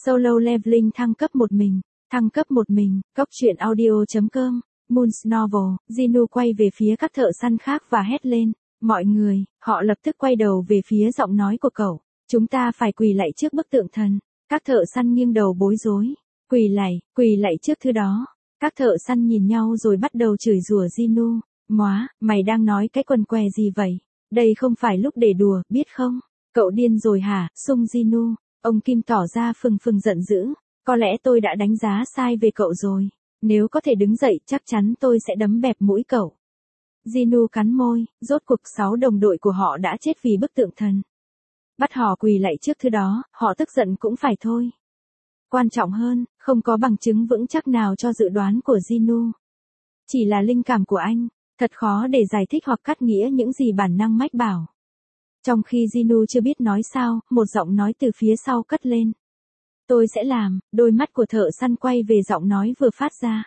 Solo Leveling thăng cấp một mình. Thăng cấp một mình, Cốc truyện audio.com, Moon's Novel, Jinu quay về phía các thợ săn khác và hét lên. Mọi người, họ lập tức quay đầu về phía giọng nói của cậu. Chúng ta phải quỳ lạy trước bức tượng thần. Các thợ săn nghiêng đầu bối rối. Quỳ lạy trước thứ đó. Các thợ săn nhìn nhau rồi bắt đầu chửi rủa Jinu. Móa, mày đang nói cái quần què gì vậy? Đây không phải lúc để đùa, biết không? Cậu điên rồi hả, Sung Jinu? Ông Kim tỏ ra phừng giận dữ. Có lẽ tôi đã đánh giá sai về cậu rồi. Nếu có thể đứng dậy chắc chắn tôi sẽ đấm bẹp mũi cậu. Jinu cắn môi, rốt cuộc 6 đồng đội của họ đã chết vì bức tượng thần. Bắt họ quỳ lạy trước thứ đó, họ tức giận cũng phải thôi. Quan trọng hơn, không có bằng chứng vững chắc nào cho dự đoán của Jinu. Chỉ là linh cảm của anh, thật khó để giải thích hoặc cắt nghĩa những gì bản năng mách bảo. Trong khi Jinu chưa biết nói sao, một giọng nói từ phía sau cất lên. Tôi sẽ làm, đôi mắt của thợ săn quay về giọng nói vừa phát ra.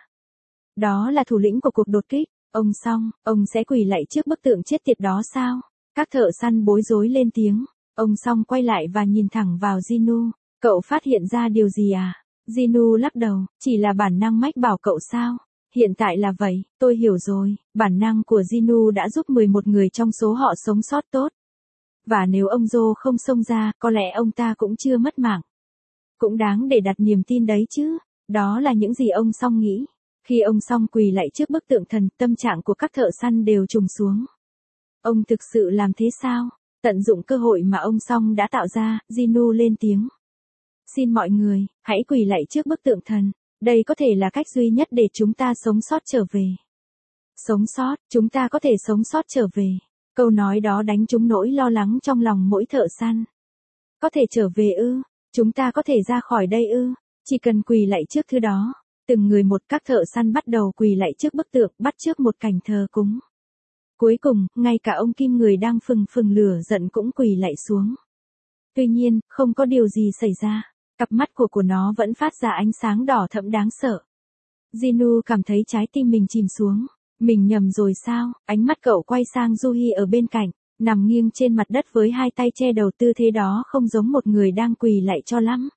Đó là thủ lĩnh của cuộc đột kích, ông sẽ quỳ lạy trước bức tượng chết tiệt đó sao? Các thợ săn bối rối lên tiếng, ông Song quay lại và nhìn thẳng vào Jinu, cậu phát hiện ra điều gì à? Jinu lắc đầu, chỉ là bản năng mách bảo cậu sao? Hiện tại là vậy, tôi hiểu rồi, bản năng của Jinu đã giúp 11 người trong số họ sống sót tốt. Và nếu ông Jo không xông ra, có lẽ ông ta cũng chưa mất mạng. Cũng đáng để đặt niềm tin đấy chứ, đó là những gì ông Song nghĩ. Khi ông Song quỳ lạy trước bức tượng thần, tâm trạng của các thợ săn đều trùng xuống. Ông thực sự làm thế sao? Tận dụng cơ hội mà ông Song đã tạo ra, Jinu lên tiếng. Xin mọi người, hãy quỳ lạy trước bức tượng thần. Đây có thể là cách duy nhất để chúng ta sống sót trở về. Sống sót, chúng ta có thể sống sót trở về. Câu nói đó đánh trúng nỗi lo lắng trong lòng mỗi thợ săn. Có thể trở về ư? Chúng ta có thể ra khỏi đây ư? Chỉ cần quỳ lạy trước thứ đó. Từng người một, các thợ săn bắt đầu quỳ lạy trước bức tượng, bắt chước một cảnh thờ cúng. Cuối cùng, ngay cả ông Kim người đang phừng lửa giận cũng quỳ lạy xuống. Tuy nhiên, không có điều gì xảy ra. Cặp mắt của nó vẫn phát ra ánh sáng đỏ thẫm đáng sợ. Jinu cảm thấy trái tim mình chìm xuống. Mình nhầm rồi sao? Ánh mắt cậu quay sang Juhi ở bên cạnh, nằm nghiêng trên mặt đất với hai tay che đầu, tư thế đó không giống một người đang quỳ lạy cho lắm.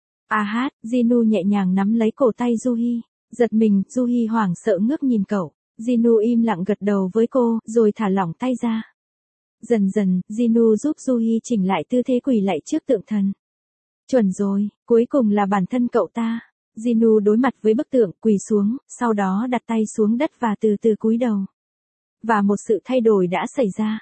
Jinu nhẹ nhàng nắm lấy cổ tay Juhi. Giật mình, Juhi hoảng sợ ngước nhìn cậu. Jinu im lặng gật đầu với cô, rồi thả lỏng tay ra. Dần dần, Jinu giúp Juhi chỉnh lại tư thế quỳ lạy trước tượng thần. Chuẩn rồi, cuối cùng là bản thân cậu ta. Jinu đối mặt với bức tượng, quỳ xuống, sau đó đặt tay xuống đất và từ từ cúi đầu. Và một sự thay đổi đã xảy ra.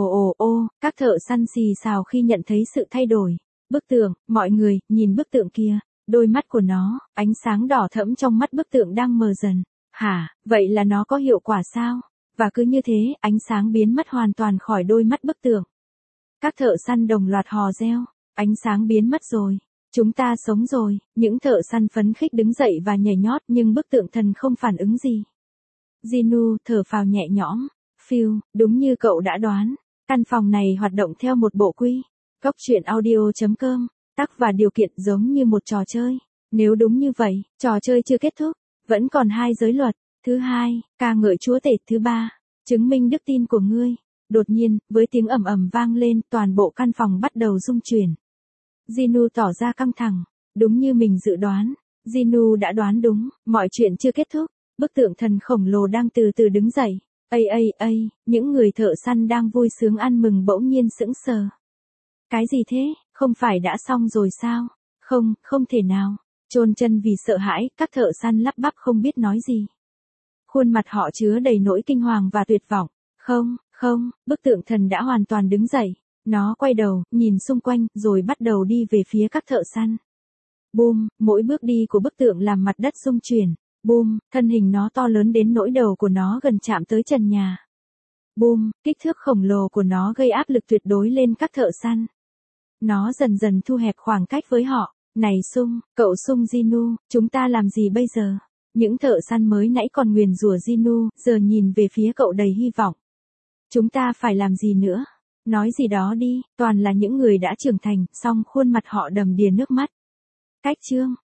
Các thợ săn xì xào khi nhận thấy sự thay đổi. Bức tượng, mọi người, nhìn bức tượng kia. Đôi mắt của nó, ánh sáng đỏ thẫm trong mắt bức tượng đang mờ dần. Hả, vậy là nó có hiệu quả sao? Và cứ như thế, ánh sáng biến mất hoàn toàn khỏi đôi mắt bức tượng. Các thợ săn đồng loạt hò reo. Ánh sáng biến mất rồi. Chúng ta sống rồi. Những thợ săn phấn khích đứng dậy và nhảy nhót, nhưng bức tượng thần không phản ứng gì. Jinu thở phào nhẹ nhõm. Phiêu, đúng như cậu đã đoán. Căn phòng này hoạt động theo một bộ quy. Cốc truyện audio.com. Tắc và điều kiện giống như một trò chơi. Nếu đúng như vậy, trò chơi chưa kết thúc. Vẫn còn 2 giới luật. Thứ 2, ca ngợi Chúa Tể. Thứ 3, chứng minh đức tin của ngươi. Đột nhiên, với tiếng ầm ầm vang lên, toàn bộ căn phòng bắt đầu rung chuyển. Jinu tỏ ra căng thẳng. Đúng như mình dự đoán. Jinu đã đoán đúng, mọi chuyện chưa kết thúc. Bức tượng thần khổng lồ đang từ từ đứng dậy. Những người thợ săn đang vui sướng ăn mừng bỗng nhiên sững sờ. Cái gì thế, không phải đã xong rồi sao? Không thể nào. Chôn chân vì sợ hãi, các thợ săn lắp bắp không biết nói gì. Khuôn mặt họ chứa đầy nỗi kinh hoàng và tuyệt vọng. Bức tượng thần đã hoàn toàn đứng dậy. Nó quay đầu, nhìn xung quanh, rồi bắt đầu đi về phía các thợ săn. Boom, mỗi bước đi của bức tượng làm mặt đất rung chuyển. Boom, thân hình nó to lớn đến nỗi đầu của nó gần chạm tới trần nhà. Boom, kích thước khổng lồ của nó gây áp lực tuyệt đối lên các thợ săn. Nó dần dần thu hẹp khoảng cách với họ. Này cậu Jinu, chúng ta làm gì bây giờ? Những thợ săn mới nãy còn nguyền rủa Jinu, giờ nhìn về phía cậu đầy hy vọng. Chúng ta phải làm gì nữa? Nói gì đó đi, toàn là những người đã trưởng thành, song khuôn mặt họ đầm đìa nước mắt. Cách chương